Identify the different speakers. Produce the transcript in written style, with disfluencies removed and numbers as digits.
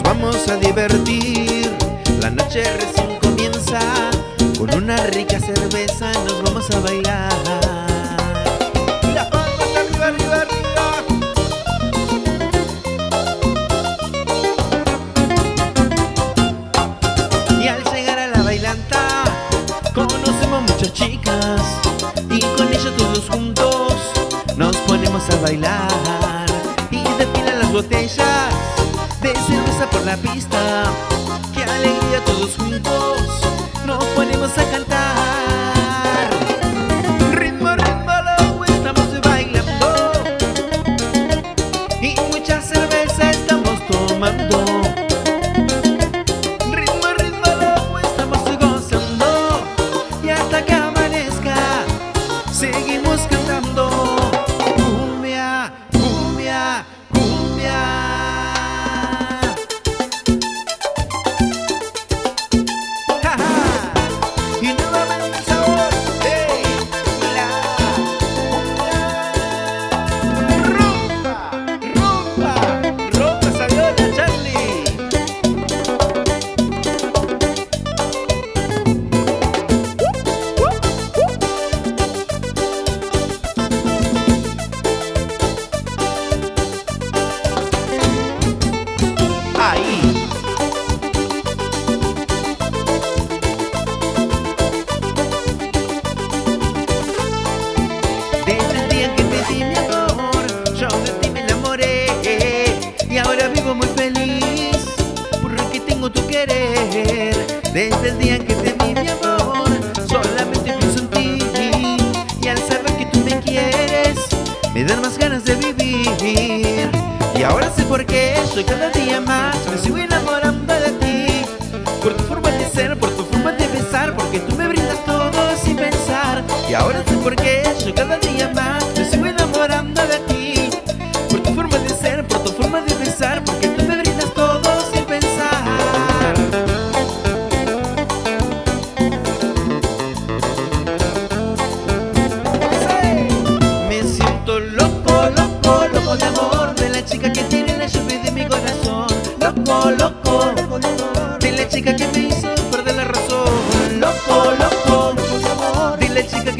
Speaker 1: vamos a divertir. La noche recién comienza, con una rica cerveza nos vamos a bailar. Las palmas arriba, arriba, arriba. Y al llegar a la bailanta conocemos muchas chicas, y con ellas todos juntos nos ponemos a bailar. Y desfilan las botellas de cerveza por la pista. ¡Qué alegría! Todos juntos nos ponemos a cantar. Ritmo, ritmo, lo estamos bailando, y mucha cerveza estamos tomando. Ritmo, ritmo, lo estamos gozando, y hasta que amanezca seguimos cantando. Cumbia, cumbia, cumbia. Y nuevamente el sabor de la rumba, rumba, rumba, Saviola, Charlie. Ahí. Desde el día que te di mi amor, yo de ti me enamoré, y ahora vivo muy feliz porque tengo tu querer. Desde el día que te di mi amor, solamente pienso en ti, y al saber que tú me quieres, me dan más ganas de vivir. Y ahora sé por qué soy cada día más, me sigo enamorando de ti, por tu forma de ser, por tu forma de besar, porque tú me brindas todo sin pensar. Y ahora sé por qué soy cada día más, me sigo enamorando de ti, por tu forma de ser, por tu forma de besar, porque tú me brindas todo sin pensar. Me siento loco, loco, loco de amor, de la chica que tiene la llave de mi corazón. Loco, loco, loco de amor, de la chica que me hizo perder la razón. Loco, loco, loco de amor, de la chica